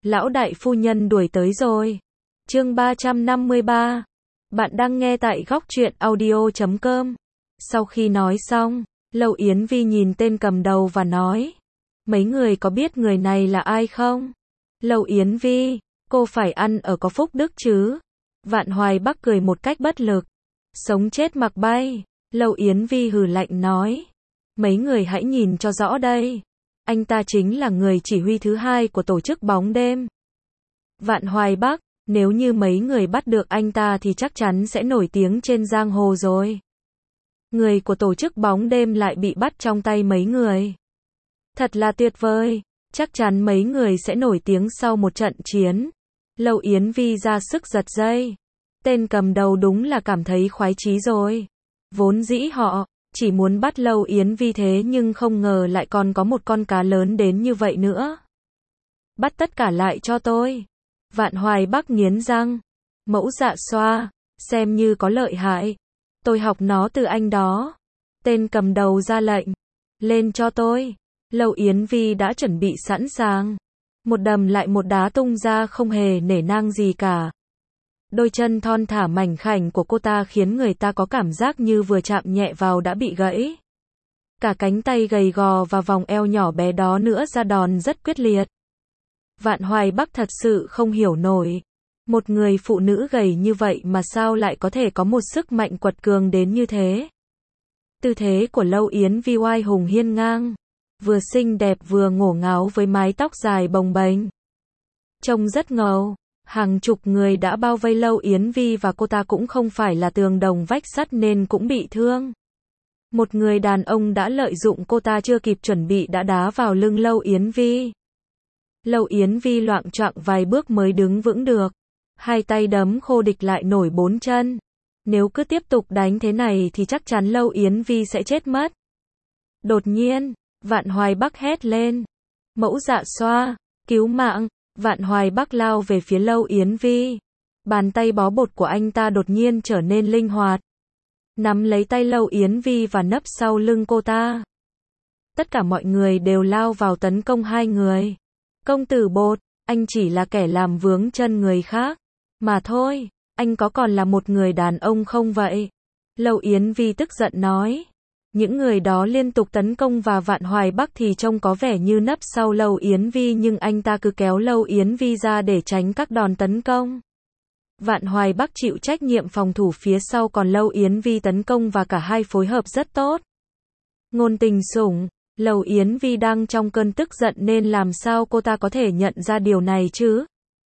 Lão đại phu nhân đuổi tới rồi. Chương 353. Bạn đang nghe tại góc truyện audio.com. Sau khi nói xong, Lâu Yến Vi nhìn tên cầm đầu và nói: mấy người có biết người này là ai không? Lâu Yến Vi, cô phải ăn ở có phúc đức chứ. Vạn Hoài Bắc cười một cách bất lực. Sống chết mặc bay. Lâu Yến Vi hừ lạnh nói: mấy người hãy nhìn cho rõ đây. Anh ta chính là người chỉ huy thứ hai của tổ chức bóng đêm. Vạn Hoài Bắc, nếu như mấy người bắt được anh ta thì chắc chắn sẽ nổi tiếng trên giang hồ rồi. Người của tổ chức bóng đêm lại bị bắt trong tay mấy người. Thật là tuyệt vời, chắc chắn mấy người sẽ nổi tiếng sau một trận chiến. Lâu Yến Vi ra sức giật dây. Tên cầm đầu đúng là cảm thấy khoái chí rồi. Vốn dĩ họ chỉ muốn bắt Lâu Yến Vi thế nhưng không ngờ lại còn có một con cá lớn đến như vậy nữa. Bắt tất cả lại cho tôi. Vạn Hoài Bắc nghiến răng. Mẫu Dạ Xoa, xem như có lợi hại. Tôi học nó từ anh đó. Tên cầm đầu ra lệnh. Lên cho tôi. Lâu Yến Vi đã chuẩn bị sẵn sàng. Một đầm lại một đá tung ra không hề nể nang gì cả. Đôi chân thon thả mảnh khảnh của cô ta khiến người ta có cảm giác như vừa chạm nhẹ vào đã bị gãy. Cả cánh tay gầy gò và vòng eo nhỏ bé đó nữa ra đòn rất quyết liệt. Vạn Hoài Bắc thật sự không hiểu nổi. Một người phụ nữ gầy như vậy mà sao lại có thể có một sức mạnh quật cường đến như thế. Tư thế của Lâu Yến Vi oai hùng hiên ngang. Vừa xinh đẹp vừa ngổ ngáo với mái tóc dài bồng bềnh. Trông rất ngầu. Hàng chục người đã bao vây Lâu Yến Vi và cô ta cũng không phải là tường đồng vách sắt nên cũng bị thương. Một người đàn ông đã lợi dụng cô ta chưa kịp chuẩn bị đã đá vào lưng Lâu Yến Vi. Lâu Yến Vi loạng choạng vài bước mới đứng vững được. Hai tay đấm khô địch lại nổi bốn chân. Nếu cứ tiếp tục đánh thế này thì chắc chắn Lâu Yến Vi sẽ chết mất. Đột nhiên, Vạn Hoài Bắc hét lên. Mẫu Dạ Xoa, cứu mạng. Vạn Hoài Bắc lao về phía Lâu Yến Vi. Bàn tay bó bột của anh ta đột nhiên trở nên linh hoạt. Nắm lấy tay Lâu Yến Vi và nấp sau lưng cô ta. Tất cả mọi người đều lao vào tấn công hai người. Công tử Bột, anh chỉ là kẻ làm vướng chân người khác. Mà thôi, anh có còn là một người đàn ông không vậy? Lâu Yến Vi tức giận nói. Những người đó liên tục tấn công và Vạn Hoài Bắc thì trông có vẻ như nấp sau Lâu Yến Vi nhưng anh ta cứ kéo Lâu Yến Vi ra để tránh các đòn tấn công. Vạn Hoài Bắc chịu trách nhiệm phòng thủ phía sau còn Lâu Yến Vi tấn công và cả hai phối hợp rất tốt. Ngôn Tình Sủng, Lâu Yến Vi đang trong cơn tức giận nên làm sao cô ta có thể nhận ra điều này chứ?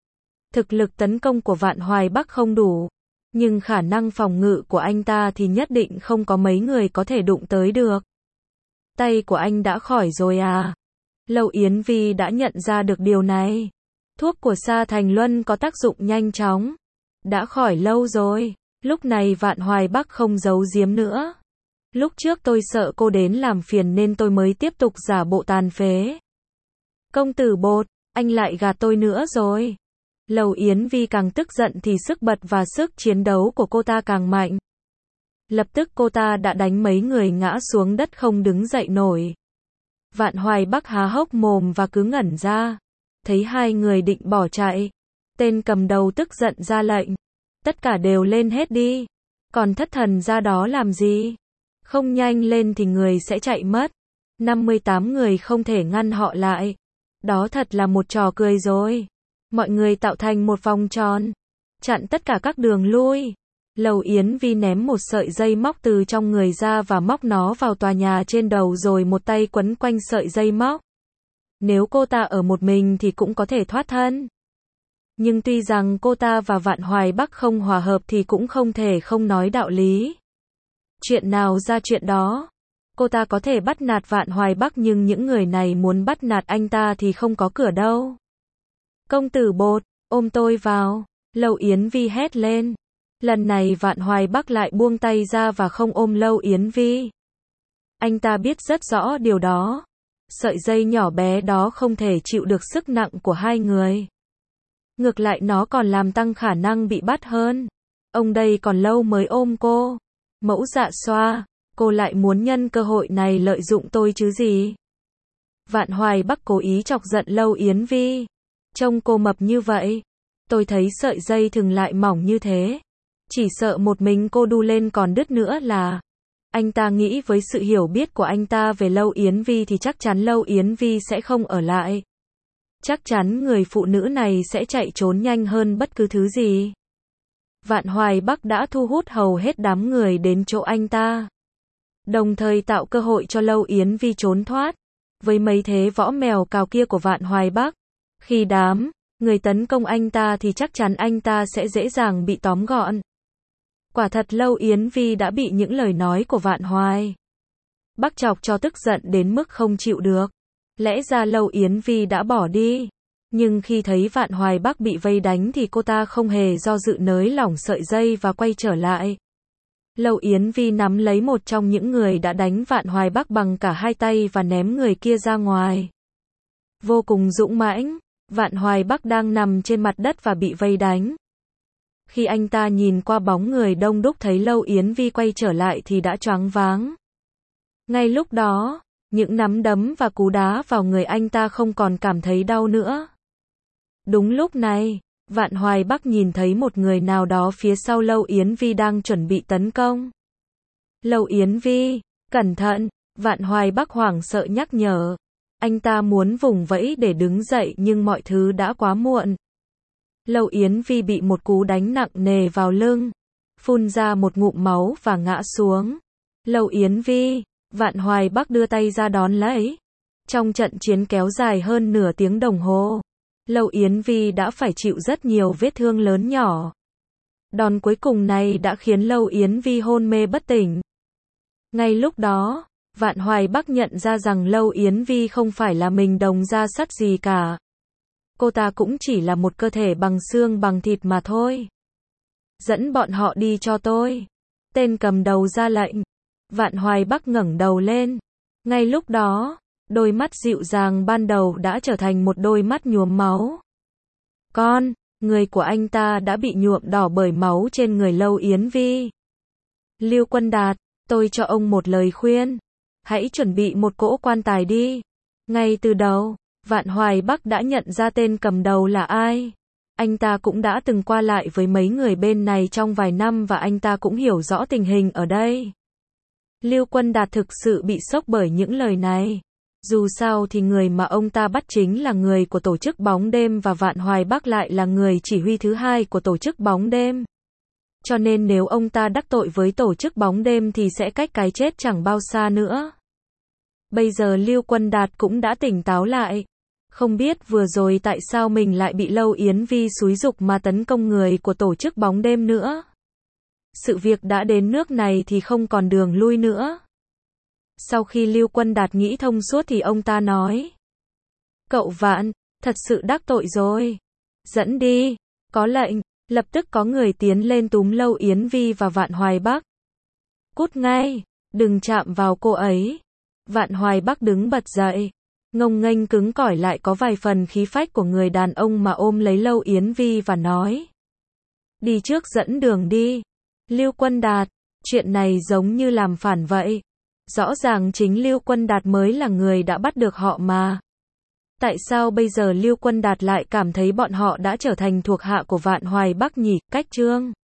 Thực lực tấn công của Vạn Hoài Bắc không đủ. Nhưng khả năng phòng ngự của anh ta thì nhất định không có mấy người có thể đụng tới được. Tay của anh đã khỏi rồi à? Lâu Yến Vi đã nhận ra được điều này. Thuốc của Sa Thành Luân có tác dụng nhanh chóng. Đã khỏi lâu rồi. Lúc này Vạn Hoài Bắc không giấu giếm nữa. Lúc trước tôi sợ cô đến làm phiền nên tôi mới tiếp tục giả bộ tàn phế. Công tử Bột, anh lại gạt tôi nữa rồi. Lâu Yến Vi càng tức giận thì sức bật và sức chiến đấu của cô ta càng mạnh. Lập tức cô ta đã đánh mấy người ngã xuống đất không đứng dậy nổi. Vạn Hoài Bắc há hốc mồm và cứ ngẩn ra. Thấy hai người định bỏ chạy. Tên cầm đầu tức giận ra lệnh. Tất cả đều lên hết đi. Còn thất thần ra đó làm gì? Không nhanh lên thì người sẽ chạy mất. 58 người không thể ngăn họ lại. Đó thật là một trò cười rồi. Mọi người tạo thành một vòng tròn. Chặn tất cả các đường lui. Lâu Yến Vi ném một sợi dây móc từ trong người ra và móc nó vào tòa nhà trên đầu rồi một tay quấn quanh sợi dây móc. Nếu cô ta ở một mình thì cũng có thể thoát thân. Nhưng tuy rằng cô ta và Vạn Hoài Bắc không hòa hợp thì cũng không thể không nói đạo lý. Chuyện nào ra chuyện đó. Cô ta có thể bắt nạt Vạn Hoài Bắc nhưng những người này muốn bắt nạt anh ta thì không có cửa đâu. Công tử Bột, ôm tôi vào. Lâu Yến Vi hét lên. Lần này Vạn Hoài Bắc lại buông tay ra và không ôm Lâu Yến Vi. Anh ta biết rất rõ điều đó. Sợi dây nhỏ bé đó không thể chịu được sức nặng của hai người. Ngược lại nó còn làm tăng khả năng bị bắt hơn. Ông đây còn lâu mới ôm cô. Mẫu Dạ Xoa, cô lại muốn nhân cơ hội này lợi dụng tôi chứ gì? Vạn Hoài Bắc cố ý chọc giận Lâu Yến Vi. Trông cô mập như vậy. Tôi thấy sợi dây thừng lại mỏng như thế. Chỉ sợ một mình cô đu lên còn đứt nữa là. Anh ta nghĩ với sự hiểu biết của anh ta về Lâu Yến Vi thì chắc chắn Lâu Yến Vi sẽ không ở lại. Chắc chắn người phụ nữ này sẽ chạy trốn nhanh hơn bất cứ thứ gì. Vạn Hoài Bắc đã thu hút hầu hết đám người đến chỗ anh ta. Đồng thời tạo cơ hội cho Lâu Yến Vi trốn thoát. Với mấy thế võ mèo cào kia của Vạn Hoài Bắc, khi đám người tấn công anh ta thì chắc chắn anh ta sẽ dễ dàng bị tóm gọn. Quả thật Lâu Yến Vi đã bị những lời nói của Vạn Hoài Bắc chọc cho tức giận đến mức không chịu được. Lẽ ra Lâu Yến Vi đã bỏ đi. Nhưng khi thấy Vạn Hoài Bắc bị vây đánh thì cô ta không hề do dự nới lỏng sợi dây và quay trở lại. Lâu Yến Vi nắm lấy một trong những người đã đánh Vạn Hoài Bắc bằng cả hai tay và ném người kia ra ngoài. Vô cùng dũng mãnh, Vạn Hoài Bắc đang nằm trên mặt đất và bị vây đánh. Khi anh ta nhìn qua bóng người đông đúc thấy Lâu Yến Vi quay trở lại thì đã choáng váng. Ngay lúc đó, những nắm đấm và cú đá vào người anh ta không còn cảm thấy đau nữa. Đúng lúc này, Vạn Hoài Bắc nhìn thấy một người nào đó phía sau Lâu Yến Vi đang chuẩn bị tấn công. Lâu Yến Vi, cẩn thận, Vạn Hoài Bắc hoảng sợ nhắc nhở. Anh ta muốn vùng vẫy để đứng dậy nhưng mọi thứ đã quá muộn. Lâu Yến Vi bị một cú đánh nặng nề vào lưng, phun ra một ngụm máu và ngã xuống. Lâu Yến Vi, Vạn Hoài Bắc đưa tay ra đón lấy. Trong trận chiến kéo dài hơn nửa tiếng đồng hồ, Lâu Yến Vi đã phải chịu rất nhiều vết thương lớn nhỏ. Đòn cuối cùng này đã khiến Lâu Yến Vi hôn mê bất tỉnh. Ngay lúc đó, Vạn Hoài Bắc nhận ra rằng Lâu Yến Vi không phải là mình đồng ra sắt gì cả. Cô ta cũng chỉ là một cơ thể bằng xương bằng thịt mà thôi. Dẫn bọn họ đi cho tôi. Tên cầm đầu ra lệnh. Vạn Hoài Bắc ngẩng đầu lên. Ngay lúc đó, đôi mắt dịu dàng ban đầu đã trở thành một đôi mắt nhuốm máu. Người của anh ta đã bị nhuộm đỏ bởi máu trên người Lâu Yến Vi. Lưu Quân Đạt, tôi cho ông một lời khuyên. Hãy chuẩn bị một cỗ quan tài đi. Ngay từ đầu, Vạn Hoài Bắc đã nhận ra tên cầm đầu là ai. Anh ta cũng đã từng qua lại với mấy người bên này trong vài năm và anh ta cũng hiểu rõ tình hình ở đây. Lưu Quân Đạt thực sự bị sốc bởi những lời này. Dù sao thì người mà ông ta bắt chính là người của tổ chức bóng đêm và Vạn Hoài Bắc lại là người chỉ huy thứ hai của tổ chức bóng đêm. Cho nên nếu ông ta đắc tội với tổ chức bóng đêm thì sẽ cách cái chết chẳng bao xa nữa. Bây giờ Lưu Quân Đạt cũng đã tỉnh táo lại. Không biết vừa rồi tại sao mình lại bị Lâu Yến Vi xúi giục mà tấn công người của tổ chức bóng đêm nữa. Sự việc đã đến nước này thì không còn đường lui nữa. Sau khi Lưu Quân Đạt nghĩ thông suốt thì ông ta nói. Cậu Vạn, thật sự đắc tội rồi. Dẫn đi. Có lệnh, lập tức có người tiến lên túm Lâu Yến Vi và Vạn Hoài Bắc. Cút ngay, đừng chạm vào cô ấy. Vạn Hoài Bắc đứng bật dậy. Ngông nghênh cứng cỏi lại có vài phần khí phách của người đàn ông mà ôm lấy Lâu Yến Vi và nói. Đi trước dẫn đường đi. Lưu Quân Đạt, chuyện này giống như làm phản vậy. Rõ ràng chính Lưu Quân Đạt mới là người đã bắt được họ mà. Tại sao bây giờ Lưu Quân Đạt lại cảm thấy bọn họ đã trở thành thuộc hạ của Vạn Hoài Bắc nhỉ? Cách chương